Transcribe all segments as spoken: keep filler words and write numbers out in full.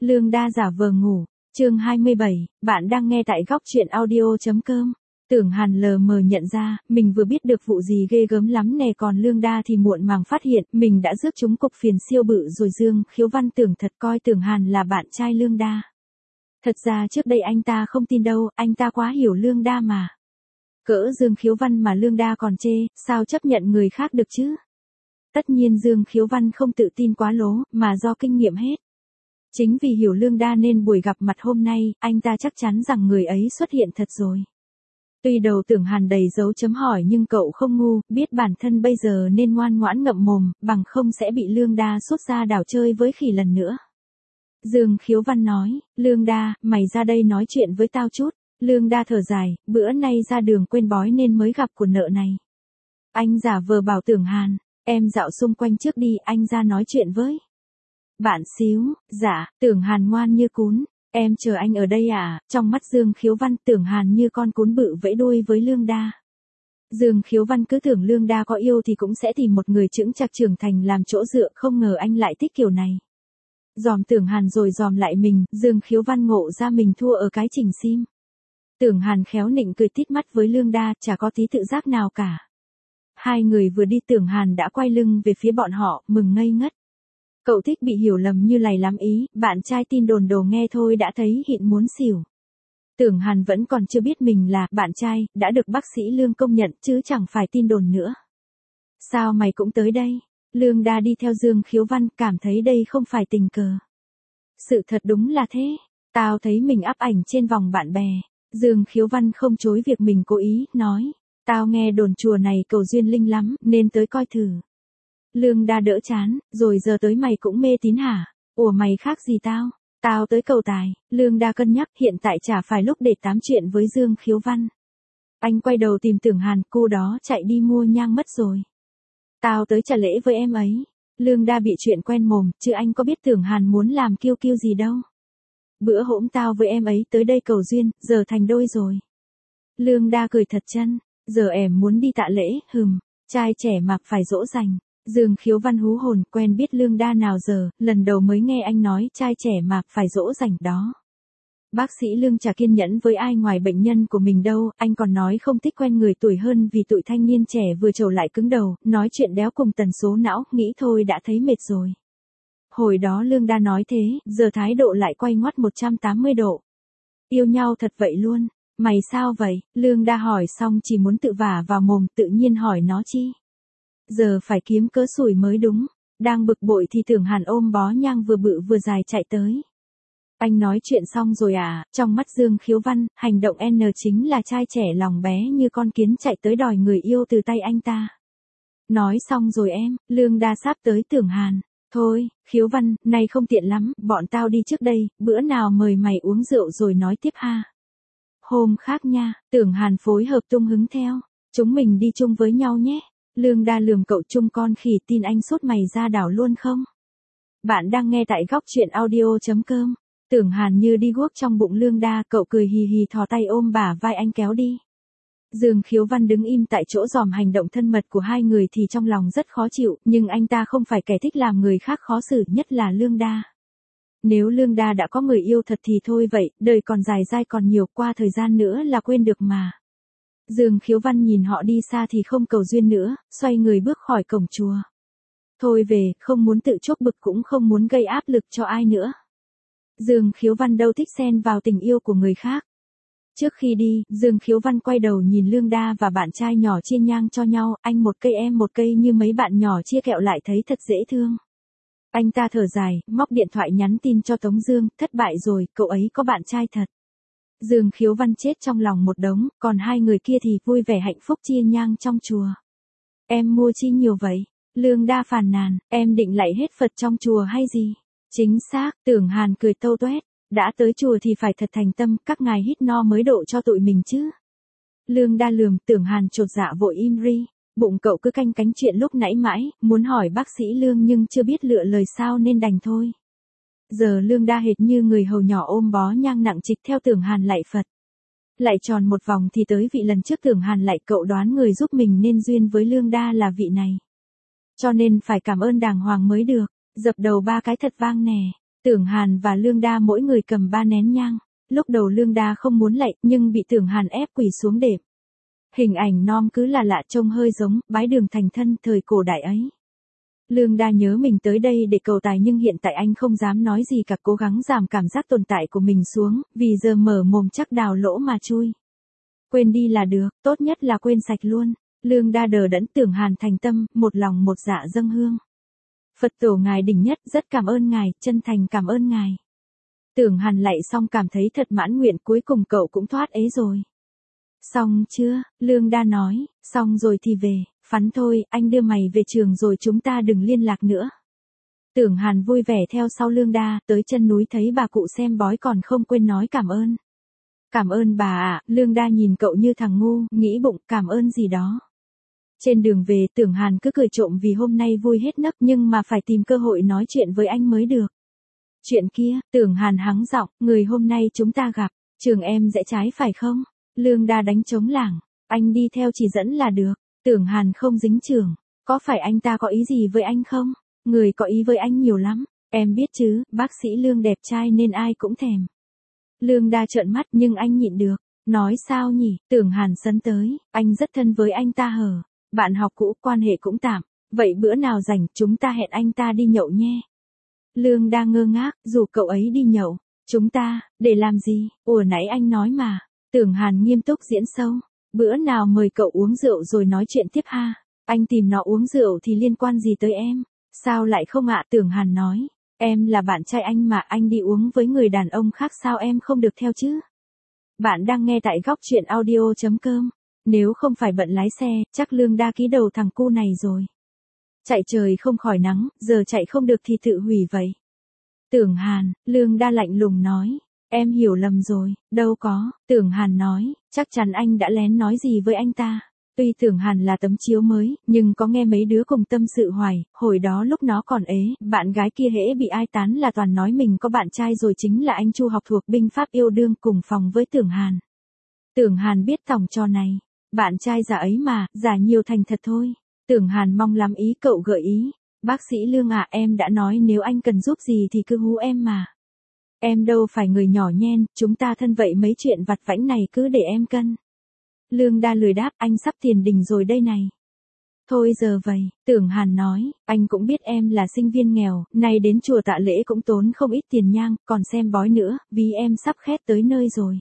Lương Đa giả vờ ngủ. Chương hai mươi bảy, bạn đang nghe tại góc truyện audio chấm com. Tưởng Hàn lờ mờ nhận ra, mình vừa biết được vụ gì ghê gớm lắm nè, còn Lương Đa thì muộn màng phát hiện, mình đã rước chúng cục phiền siêu bự rồi. Dương Khiếu Văn tưởng thật coi Tưởng Hàn là bạn trai Lương Đa. Thật ra trước đây anh ta không tin đâu, anh ta quá hiểu Lương Đa mà. Cỡ Dương Khiếu Văn mà Lương Đa còn chê, sao chấp nhận người khác được chứ? Tất nhiên Dương Khiếu Văn không tự tin quá lố, mà do kinh nghiệm hết. Chính vì hiểu Lương Đa nên buổi gặp mặt hôm nay, anh ta chắc chắn rằng người ấy xuất hiện thật rồi. Tuy đầu Tưởng Hàn đầy dấu chấm hỏi nhưng cậu không ngu, biết bản thân bây giờ nên ngoan ngoãn ngậm mồm, bằng không sẽ bị Lương Đa sốt ra đảo chơi với khỉ lần nữa. Dương Khiếu Văn nói, Lương Đa, mày ra đây nói chuyện với tao chút. Lương Đa thở dài, bữa nay ra đường quên bói nên mới gặp của nợ này. Anh giả vờ bảo Tưởng Hàn, em dạo xung quanh trước đi, anh ra nói chuyện với bạn xíu. Dạ, Tưởng Hàn ngoan như cún, em chờ anh ở đây à? Trong mắt Dương Khiếu Văn, Tưởng Hàn như con cún bự vẫy đuôi với Lương Đa. Dương Khiếu Văn cứ tưởng Lương Đa có yêu thì cũng sẽ tìm một người chững chạc trưởng thành làm chỗ dựa, không ngờ anh lại thích kiểu này. Dòm Tưởng Hàn rồi dòm lại mình, Dương Khiếu Văn ngộ ra mình thua ở cái chỉnh sim. Tưởng Hàn khéo nịnh cười tít mắt với Lương Đa, chả có tí tự giác nào cả. Hai người vừa đi Tưởng Hàn đã quay lưng về phía bọn họ, mừng ngây ngất. Cậu thích bị hiểu lầm như lầy lắm ý, bạn trai tin đồn đồ nghe thôi đã thấy hịn muốn xỉu. Tưởng Hàn vẫn còn chưa biết mình là bạn trai, đã được bác sĩ Lương công nhận chứ chẳng phải tin đồn nữa. Sao mày cũng tới đây? Lương Đa đi theo Dương Khiếu Văn, cảm thấy đây không phải tình cờ. Sự thật đúng là thế, tao thấy mình up ảnh trên vòng bạn bè. Dương Khiếu Văn không chối việc mình cố ý, nói, tao nghe đồn chùa này cầu duyên linh lắm, nên tới coi thử. Lương Đa đỡ chán, rồi giờ tới mày cũng mê tín hả? Ủa mày khác gì tao? Tao tới cầu tài. Lương Đa cân nhắc, hiện tại chả phải lúc để tám chuyện với Dương Khiếu Văn. Anh quay đầu tìm Tưởng Hàn, cô đó chạy đi mua nhang mất rồi. Tao tới trả lễ với em ấy. Lương Đa bị chuyện quen mồm, chứ anh có biết Tưởng Hàn muốn làm kiêu kiêu gì đâu. Bữa hổm tao với em ấy tới đây cầu duyên, giờ thành đôi rồi. Lương Đa cười thật chân, giờ em muốn đi tạ lễ, hừm, trai trẻ mặc phải dỗ dành. Dương Khiếu Văn hú hồn, quen biết Lương Đa nào giờ, lần đầu mới nghe anh nói trai trẻ mặc phải dỗ dành đó. Bác sĩ Lương chả kiên nhẫn với ai ngoài bệnh nhân của mình đâu, anh còn nói không thích quen người tuổi hơn vì tụi thanh niên trẻ vừa trầu lại cứng đầu, nói chuyện đéo cùng tần số não, nghĩ thôi đã thấy mệt rồi. Hồi đó Lương Đa nói thế, giờ thái độ lại quay ngoắt một trăm tám mươi độ. Yêu nhau thật vậy luôn, mày sao vậy? Lương Đa hỏi xong chỉ muốn tự vả vào mồm, tự nhiên hỏi nó chi. Giờ phải kiếm cớ sủi mới đúng. Đang bực bội thì Tưởng Hàn ôm bó nhang vừa bự vừa dài chạy tới. Anh nói chuyện xong rồi à? Trong mắt Dương Khiếu Văn, hành động N chính là trai trẻ lòng bé như con kiến chạy tới đòi người yêu từ tay anh ta. Nói xong rồi em, Lương Đa sáp tới Tưởng Hàn. Thôi, Khiếu Văn, nay không tiện lắm, bọn tao đi trước đây, bữa nào mời mày uống rượu rồi nói tiếp ha. Hôm khác nha, Tưởng Hàn phối hợp tung hứng theo. Chúng mình đi chung với nhau nhé. Lương Đa lườm cậu chung con khỉ, tin anh sốt mày ra đảo luôn không? Bạn đang nghe tại góc truyện audio chấm com. Tưởng Hàn như đi guốc trong bụng Lương Đa, cậu cười hì hì thò tay ôm bả vai anh kéo đi. Dương Khiếu Văn đứng im tại chỗ dòm hành động thân mật của hai người thì trong lòng rất khó chịu, nhưng anh ta không phải kẻ thích làm người khác khó xử, nhất là Lương Đa. Nếu Lương Đa đã có người yêu thật thì thôi vậy, đời còn dài dai còn nhiều, qua thời gian nữa là quên được mà. Dương Khiếu Văn nhìn họ đi xa thì không cầu duyên nữa, xoay người bước khỏi cổng chùa. Thôi về, không muốn tự chuốc bực cũng không muốn gây áp lực cho ai nữa. Dương Khiếu Văn đâu thích xen vào tình yêu của người khác. Trước khi đi, Dương Khiếu Văn quay đầu nhìn Lương Đa và bạn trai nhỏ chia nhang cho nhau, anh một cây em một cây như mấy bạn nhỏ chia kẹo lại thấy thật dễ thương. Anh ta thở dài, móc điện thoại nhắn tin cho Tống Dương, thất bại rồi, cậu ấy có bạn trai thật. Dương Khiếu Văn chết trong lòng một đống, còn hai người kia thì vui vẻ hạnh phúc chia nhang trong chùa. Em mua chi nhiều vậy? Lương Đa phàn nàn, em định lạy hết Phật trong chùa hay gì? Chính xác, Tưởng Hàn cười tâu toét, đã tới chùa thì phải thật thành tâm, các ngài hít no mới độ cho tụi mình chứ. Lương Đa lườm, Tưởng Hàn chột dạ vội im ri, bụng cậu cứ canh cánh chuyện lúc nãy mãi, muốn hỏi bác sĩ Lương nhưng chưa biết lựa lời sao nên đành thôi. Giờ Lương Đa hệt như người hầu nhỏ ôm bó nhang nặng trịch theo Tưởng Hàn lạy Phật. Lại tròn một vòng thì tới vị lần trước Tưởng Hàn lạy, cậu đoán người giúp mình nên duyên với Lương Đa là vị này. Cho nên phải cảm ơn đàng hoàng mới được, dập đầu ba cái thật vang nè. Tưởng Hàn và Lương Đa mỗi người cầm ba nén nhang. Lúc đầu Lương Đa không muốn lạy, nhưng bị Tưởng Hàn ép quỳ xuống đệm. Hình ảnh non cứ là lạ, trông hơi giống bái đường thành thân thời cổ đại ấy. Lương Đa nhớ mình tới đây để cầu tài, nhưng hiện tại anh không dám nói gì cả, cố gắng giảm cảm giác tồn tại của mình xuống, vì giờ mở mồm chắc đào lỗ mà chui. Quên đi là được, tốt nhất là quên sạch luôn. Lương Đa đờ đẫn. Tưởng Hàn thành tâm, một lòng một dạ dâng hương. Phật tổ ngài đỉnh nhất, rất cảm ơn ngài, chân thành cảm ơn ngài. Tưởng Hàn lạy xong cảm thấy thật mãn nguyện, cuối cùng cậu cũng thoát ế rồi. Xong chưa? Lương Đa nói, xong rồi thì về, Phắn thôi, anh đưa mày về trường rồi chúng ta đừng liên lạc nữa. Tưởng Hàn vui vẻ theo sau Lương Đa, tới chân núi thấy bà cụ xem bói còn không quên nói cảm ơn. Cảm ơn bà ạ. Lương Đa nhìn cậu như thằng ngu, nghĩ bụng cảm ơn gì đó. Trên đường về, Tưởng Hàn cứ cười trộm vì hôm nay vui hết nấc, nhưng mà phải tìm cơ hội nói chuyện với anh mới được. Chuyện kia, Tưởng Hàn hắng giọng, người hôm nay chúng ta gặp, trường em rẽ trái phải không? Lương Đa đánh trống lảng, anh đi theo chỉ dẫn là được. Tưởng Hàn không dính trường, có phải anh ta có ý gì với anh không? Người có ý với anh nhiều lắm, em biết chứ, bác sĩ Lương đẹp trai nên ai cũng thèm. Lương Đa trợn mắt nhưng anh nhịn được, nói sao nhỉ? Tưởng Hàn sấn tới, anh rất thân với anh ta hờ, bạn học cũ, quan hệ cũng tạm, vậy bữa nào rảnh chúng ta hẹn anh ta đi nhậu nhé. Lương Đa ngơ ngác, rủ cậu ấy đi nhậu, chúng ta, để làm gì? Ủa nãy anh nói mà. Tưởng Hàn nghiêm túc diễn sâu, bữa nào mời cậu uống rượu rồi nói chuyện tiếp ha. Anh tìm nó uống rượu thì liên quan gì tới em? Sao lại không ạ? Tưởng Hàn nói, em là bạn trai anh mà, anh đi uống với người đàn ông khác sao em không được theo chứ? Bạn đang nghe tại góc truyện audio chấm com. Nếu không phải bận lái xe, chắc Lương Đa ký đầu thằng cu này rồi. Chạy trời không khỏi nắng, giờ chạy không được thì tự hủy vậy. Tưởng Hàn, Lương Đa lạnh lùng nói, em hiểu lầm rồi, đâu có. Tưởng Hàn nói, chắc chắn anh đã lén nói gì với anh ta. Tuy Tưởng Hàn là tấm chiếu mới, nhưng có nghe mấy đứa cùng tâm sự hoài, hồi đó lúc nó còn ế, bạn gái kia hễ bị ai tán là toàn nói mình có bạn trai rồi, chính là anh Chu học thuộc binh pháp yêu đương cùng phòng với Tưởng Hàn. Tưởng Hàn biết tòng trò này, bạn trai giả ấy mà, giả nhiều thành thật thôi. Tưởng Hàn mong lắm ý cậu gợi ý, bác sĩ Lương à, em đã nói nếu anh cần giúp gì thì cứ hú em mà. Em đâu phải người nhỏ nhen, chúng ta thân vậy mấy chuyện vặt vãnh này cứ để em cân. Lương Đa lười đáp, anh sắp tiền đình rồi đây này. Thôi giờ vậy, Tưởng Hàn nói, anh cũng biết em là sinh viên nghèo, nay đến chùa Tạ Lễ cũng tốn không ít tiền nhang, còn xem bói nữa, vì em sắp khét tới nơi rồi.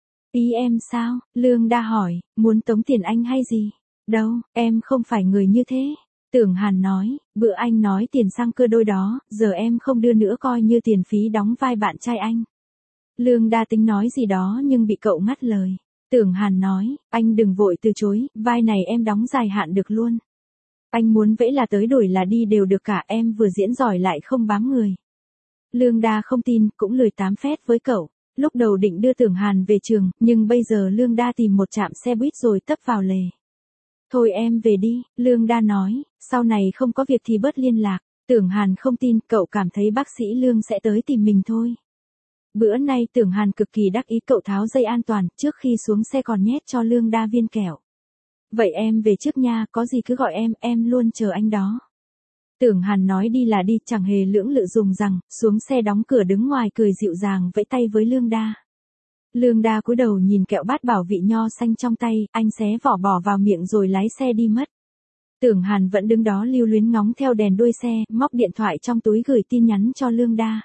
Ý em sao? Lương Đa hỏi, muốn tống tiền anh hay gì? Đâu, em không phải người như thế. Tưởng Hàn nói, bữa anh nói tiền xăng cưa đôi đó, giờ em không đưa nữa coi như tiền phí đóng vai bạn trai anh. Lương Đa tính nói gì đó nhưng bị cậu ngắt lời. Tưởng Hàn nói, anh đừng vội từ chối, vai này em đóng dài hạn được luôn. Anh muốn vẽ là tới đổi là đi đều được cả, em vừa diễn giỏi lại không bám người. Lương Đa không tin, cũng lười tám phét với cậu. Lúc đầu định đưa Tưởng Hàn về trường, nhưng bây giờ Lương Đa tìm một trạm xe buýt rồi tấp vào lề. Thôi em về đi, Lương Đa nói, sau này không có việc thì bớt liên lạc. Tưởng Hàn không tin, cậu cảm thấy bác sĩ Lương sẽ tới tìm mình thôi. Bữa nay Tưởng Hàn cực kỳ đắc ý, cậu tháo dây an toàn, trước khi xuống xe còn nhét cho Lương Đa viên kẹo. Vậy em về trước nha, có gì cứ gọi em, em luôn chờ anh đó. Tưởng Hàn nói đi là đi, chẳng hề lưỡng lự dùng rằng, xuống xe đóng cửa đứng ngoài cười dịu dàng vẫy tay với Lương Đa. Lương Đa cúi đầu nhìn kẹo bát bảo vị nho xanh trong tay, anh xé vỏ bỏ vào miệng rồi lái xe đi mất. Tưởng Hàn vẫn đứng đó lưu luyến ngóng theo đèn đuôi xe, móc điện thoại trong túi gửi tin nhắn cho Lương Đa.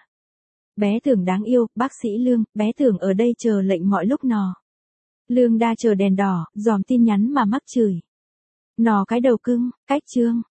Bé Tưởng đáng yêu, bác sĩ Lương, bé Tưởng ở đây chờ lệnh mọi lúc nò. Lương Đa chờ đèn đỏ, dòm tin nhắn mà mắc chửi. Nò cái đầu cưng, cách chương.